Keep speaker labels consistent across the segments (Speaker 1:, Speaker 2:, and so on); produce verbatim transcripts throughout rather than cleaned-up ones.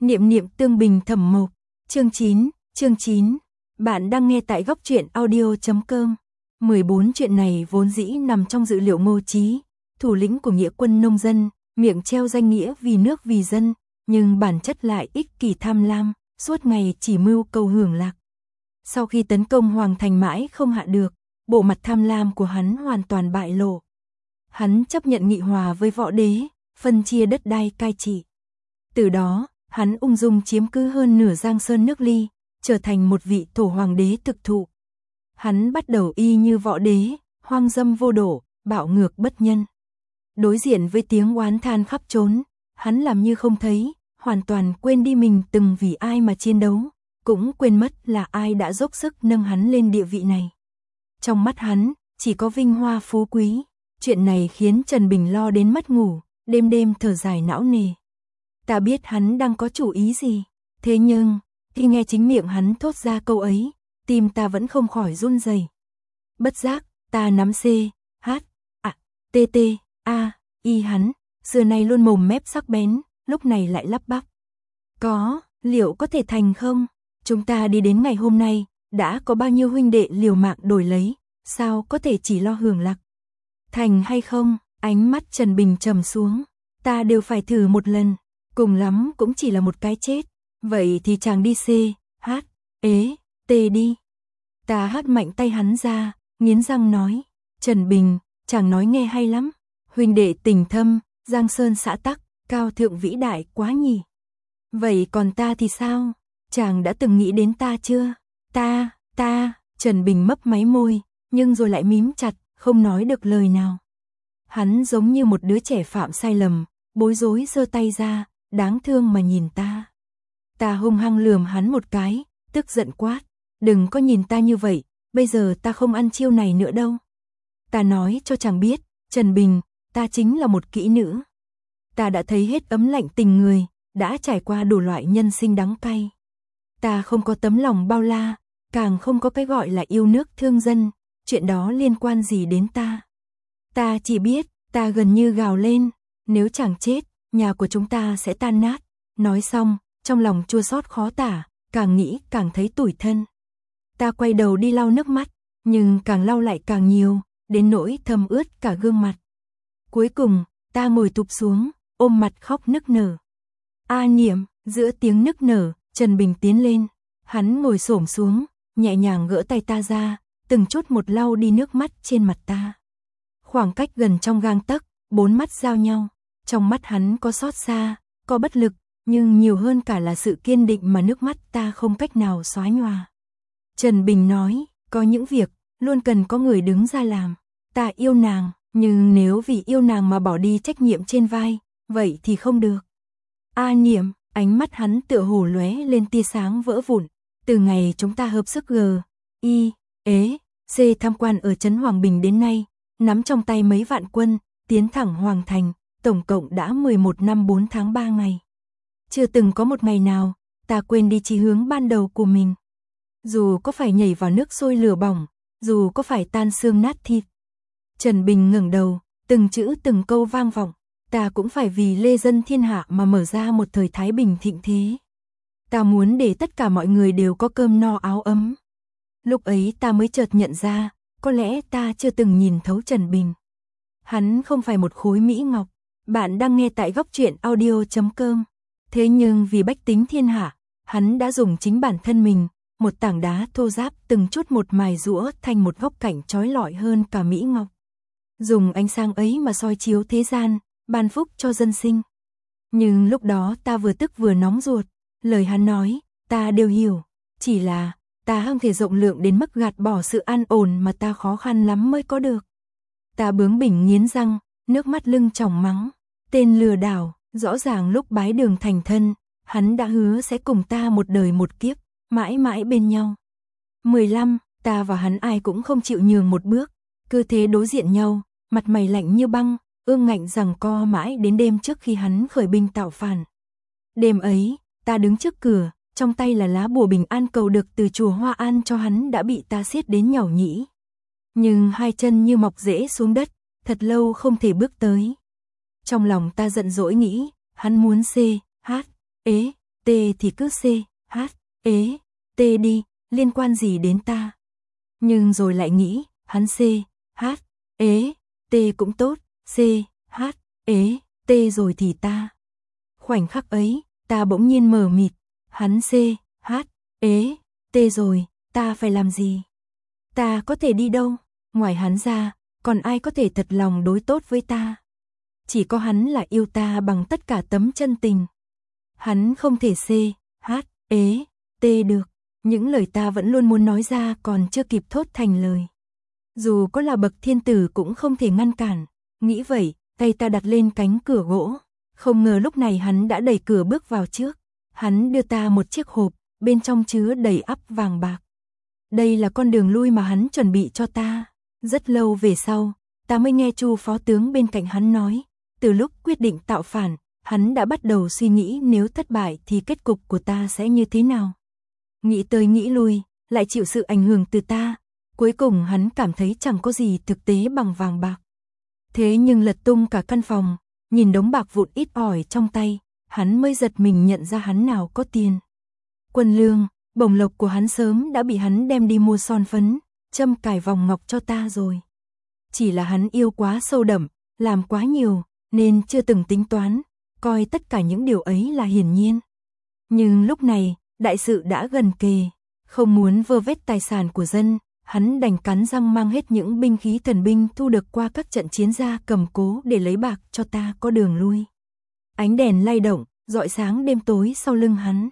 Speaker 1: Niệm niệm tương bình thẩm mộc. Chương chín, chương chín. Bạn đang nghe tại góc truyện audio chấm com. mười bốn chuyện này vốn dĩ nằm trong dự liệu Ngô Chí, thủ lĩnh của nghĩa quân nông dân, miệng treo danh nghĩa vì nước vì dân, nhưng bản chất lại ích kỷ tham lam, suốt ngày chỉ mưu cầu hưởng lạc. Sau khi tấn công Hoàng Thành mãi không hạ được, bộ mặt tham lam của hắn hoàn toàn bại lộ. Hắn chấp nhận nghị hòa với võ đế, phân chia đất đai cai trị. Từ đó, hắn ung dung chiếm cứ hơn nửa Giang Sơn nước Ly, trở thành một vị thổ hoàng đế thực thụ. Hắn bắt đầu y như võ đế, hoang dâm vô độ, bạo ngược bất nhân. Đối diện với tiếng oán than khắp trốn, hắn làm như không thấy, hoàn toàn quên đi mình từng vì ai mà chiến đấu, cũng quên mất là ai đã dốc sức nâng hắn lên địa vị này. Trong mắt hắn, chỉ có vinh hoa phú quý. Chuyện này khiến Trần Bình lo đến mất ngủ, đêm đêm thở dài não nề. Ta biết hắn đang có chủ ý gì, thế nhưng, khi nghe chính miệng hắn thốt ra câu ấy, tim ta vẫn không khỏi run rẩy. Bất giác, ta nắm C, H, A, T T, A, Y hắn, xưa nay luôn mồm mép sắc bén, lúc này lại lắp bắp. Có, liệu có thể thành không? Chúng ta đi đến ngày hôm nay, đã có bao nhiêu huynh đệ liều mạng đổi lấy, sao có thể chỉ lo hưởng lạc? Thành hay không, ánh mắt Trần Bình trầm xuống, ta đều phải thử một lần, cùng lắm cũng chỉ là một cái chết, vậy thì chàng đi C, H, ế, T đi. Ta hất mạnh tay hắn ra, nghiến răng nói, Trần Bình, chàng nói nghe hay lắm, huynh đệ tình thâm, Giang Sơn xã tắc, cao thượng vĩ đại quá nhỉ. Vậy còn ta thì sao, chàng đã từng nghĩ đến ta chưa? Ta, ta, Trần Bình mấp máy môi, nhưng rồi lại mím chặt, không nói được lời nào. Hắn giống như một đứa trẻ phạm sai lầm, bối rối giơ tay ra, đáng thương mà nhìn ta. Ta hung hăng lườm hắn một cái, tức giận quát, đừng có nhìn ta như vậy, bây giờ ta không ăn chiêu này nữa đâu. Ta nói cho chàng biết, Trần Bình, ta chính là một kỹ nữ. Ta đã thấy hết ấm lạnh tình người, đã trải qua đủ loại nhân sinh đắng cay. Ta không có tấm lòng bao la, càng không có cái gọi là yêu nước thương dân, chuyện đó liên quan gì đến ta. Ta chỉ biết, ta gần như gào lên, nếu chàng chết, nhà của chúng ta sẽ tan nát. Nói xong, trong lòng chua xót khó tả, càng nghĩ càng thấy tủi thân. Ta quay đầu đi lau nước mắt, nhưng càng lau lại càng nhiều, đến nỗi thấm ướt cả gương mặt. Cuối cùng, ta ngồi tụp xuống, ôm mặt khóc nức nở. A Niệm, giữa tiếng nức nở, Trần Bình tiến lên, hắn ngồi xổm xuống, nhẹ nhàng gỡ tay ta ra, từng chút một lau đi nước mắt trên mặt ta. Khoảng cách gần trong gang tấc, bốn mắt giao nhau, trong mắt hắn có xót xa, có bất lực, nhưng nhiều hơn cả là sự kiên định mà nước mắt ta không cách nào xóa nhòa. Trần Bình nói, có những việc, luôn cần có người đứng ra làm. Ta yêu nàng, nhưng nếu vì yêu nàng mà bỏ đi trách nhiệm trên vai, vậy thì không được. A Niệm, ánh mắt hắn tựa hồ lóe lên tia sáng vỡ vụn. Từ ngày chúng ta hợp sức G, I, ế, C tham quan ở trấn Hoàng Bình đến nay, nắm trong tay mấy vạn quân, tiến thẳng Hoàng Thành, tổng cộng đã mười một năm bốn tháng ba ngày. Chưa từng có một ngày nào, ta quên đi chí hướng ban đầu của mình. Dù có phải nhảy vào nước sôi lửa bỏng, dù có phải tan xương nát thịt. Trần Bình ngẩng đầu, từng chữ từng câu vang vọng, ta cũng phải vì lê dân thiên hạ mà mở ra một thời thái bình thịnh thế. Ta muốn để tất cả mọi người đều có cơm no áo ấm. Lúc ấy ta mới chợt nhận ra, có lẽ ta chưa từng nhìn thấu Trần Bình. Hắn không phải một khối mỹ ngọc. Bạn đang nghe tại góc truyện audio chấm com. Thế nhưng vì bách tính thiên hạ, hắn đã dùng chính bản thân mình, một tảng đá thô ráp từng chút một mài giũa thành một góc cảnh chói lọi hơn cả mỹ ngọc. Dùng ánh sáng ấy mà soi chiếu thế gian, ban phúc cho dân sinh. Nhưng lúc đó ta vừa tức vừa nóng ruột, lời hắn nói, ta đều hiểu, chỉ là ta không thể rộng lượng đến mức gạt bỏ sự an ổn mà ta khó khăn lắm mới có được. Ta bướng bỉnh nghiến răng, nước mắt lưng tròng mắng, tên lừa đảo, rõ ràng lúc bái đường thành thân, hắn đã hứa sẽ cùng ta một đời một kiếp, mãi mãi bên nhau. mười lăm, ta và hắn ai cũng không chịu nhường một bước, cứ thế đối diện nhau, mặt mày lạnh như băng, ương ngạnh giằng co mãi đến đêm trước khi hắn khởi binh tạo phản. Đêm ấy, ta đứng trước cửa, trong tay là lá bùa bình an cầu được từ chùa Hoa An cho hắn đã bị ta siết đến nhàu nhĩ. Nhưng hai chân như mọc rễ xuống đất, thật lâu không thể bước tới. Trong lòng ta giận dỗi nghĩ, hắn muốn C, H, ế, T thì cứ C, H, ế, T đi, liên quan gì đến ta. Nhưng rồi lại nghĩ, hắn C, H, ế, T cũng tốt, C, H, ế, T rồi thì ta. Khoảnh khắc ấy, ta bỗng nhiên mờ mịt, hắn C, H, ế, T rồi, ta phải làm gì? Ta có thể đi đâu? Ngoài hắn ra, còn ai có thể thật lòng đối tốt với ta? Chỉ có hắn là yêu ta bằng tất cả tấm chân tình. Hắn không thể C, H, ế, T được. Những lời ta vẫn luôn muốn nói ra còn chưa kịp thốt thành lời. Dù có là bậc thiên tử cũng không thể ngăn cản. Nghĩ vậy, tay ta đặt lên cánh cửa gỗ. Không ngờ lúc này hắn đã đẩy cửa bước vào trước. Hắn đưa ta một chiếc hộp, bên trong chứa đầy ắp vàng bạc. Đây là con đường lui mà hắn chuẩn bị cho ta. Rất lâu về sau, ta mới nghe Chu phó tướng bên cạnh hắn nói. Từ lúc quyết định tạo phản, hắn đã bắt đầu suy nghĩ nếu thất bại thì kết cục của ta sẽ như thế nào. Nghĩ tới nghĩ lui, lại chịu sự ảnh hưởng từ ta. Cuối cùng hắn cảm thấy chẳng có gì thực tế bằng vàng bạc. Thế nhưng lật tung cả căn phòng, nhìn đống bạc vụn ít ỏi trong tay, hắn mới giật mình nhận ra hắn nào có tiền. Quân lương, bổng lộc của hắn sớm đã bị hắn đem đi mua son phấn, châm cài vòng ngọc cho ta rồi. Chỉ là hắn yêu quá sâu đậm, làm quá nhiều, nên chưa từng tính toán, coi tất cả những điều ấy là hiển nhiên. Nhưng lúc này, đại sự đã gần kề, không muốn vơ vét tài sản của dân, hắn đành cắn răng mang hết những binh khí thần binh thu được qua các trận chiến ra cầm cố để lấy bạc cho ta có đường lui. Ánh đèn lay động, rọi sáng đêm tối sau lưng hắn.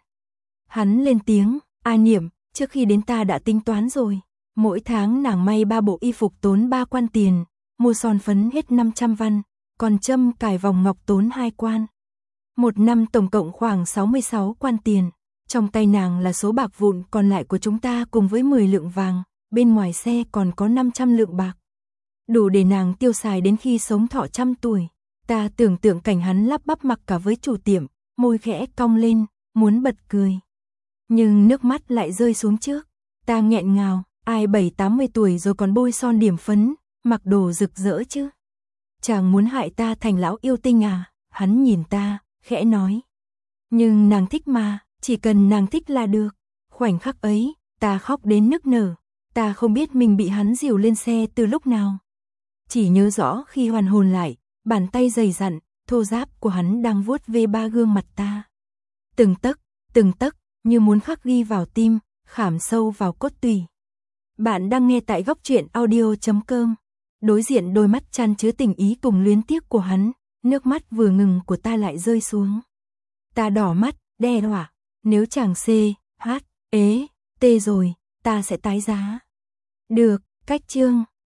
Speaker 1: Hắn lên tiếng, A Niệm, trước khi đến ta đã tính toán rồi. Mỗi tháng nàng may ba bộ y phục tốn ba quan tiền, mua son phấn hết năm trăm văn, còn châm cài vòng ngọc tốn hai quan. Một năm tổng cộng khoảng sáu mươi sáu quan tiền. Trong tay nàng là số bạc vụn còn lại của chúng ta cùng với mười lượng vàng, bên ngoài xe còn có năm trăm lượng bạc. Đủ để nàng tiêu xài đến khi sống thọ trăm tuổi. Ta tưởng tượng cảnh hắn lắp bắp mặc cả với chủ tiệm, môi khẽ cong lên, muốn bật cười. Nhưng nước mắt lại rơi xuống trước. Ta nghẹn ngào, ai bảy tám mươi tuổi rồi còn bôi son điểm phấn, mặc đồ rực rỡ chứ. Chàng muốn hại ta thành lão yêu tinh à? Hắn nhìn ta, khẽ nói. Nhưng nàng thích mà, chỉ cần nàng thích là được. Khoảnh khắc ấy, ta khóc đến nức nở. Ta không biết mình bị hắn dìu lên xe từ lúc nào. Chỉ nhớ rõ khi hoàn hồn lại, bàn tay dày dặn, thô ráp của hắn đang vuốt ve ba gương mặt ta. Từng tấc, từng tấc, như muốn khắc ghi vào tim, khảm sâu vào cốt tủy. Bạn đang nghe tại góc truyện audio chấm com. Đối diện đôi mắt chan chứa tình ý cùng luyến tiếc của hắn, nước mắt vừa ngừng của ta lại rơi xuống. Ta đỏ mắt, đe dọa, nếu chàng C, H, ế, T rồi, ta sẽ tái giá. Được, cách chương.